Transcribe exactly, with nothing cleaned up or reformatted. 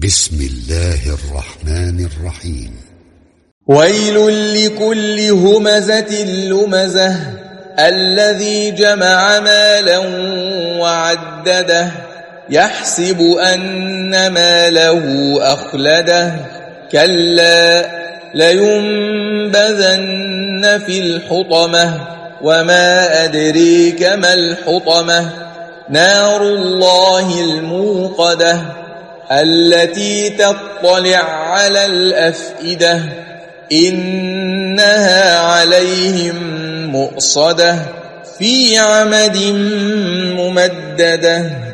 بسم الله الرحمن الرحيم. ويل لكل همزة لمزة الذي جمع مالا وعدده يحسب أن ماله أخلده كلا لينبذن في الحطمة وما أدريك ما الحطمة نار الله الموقدة التي تطلع على الأفئدة إنها عليهم مؤصدة في عمد ممددة.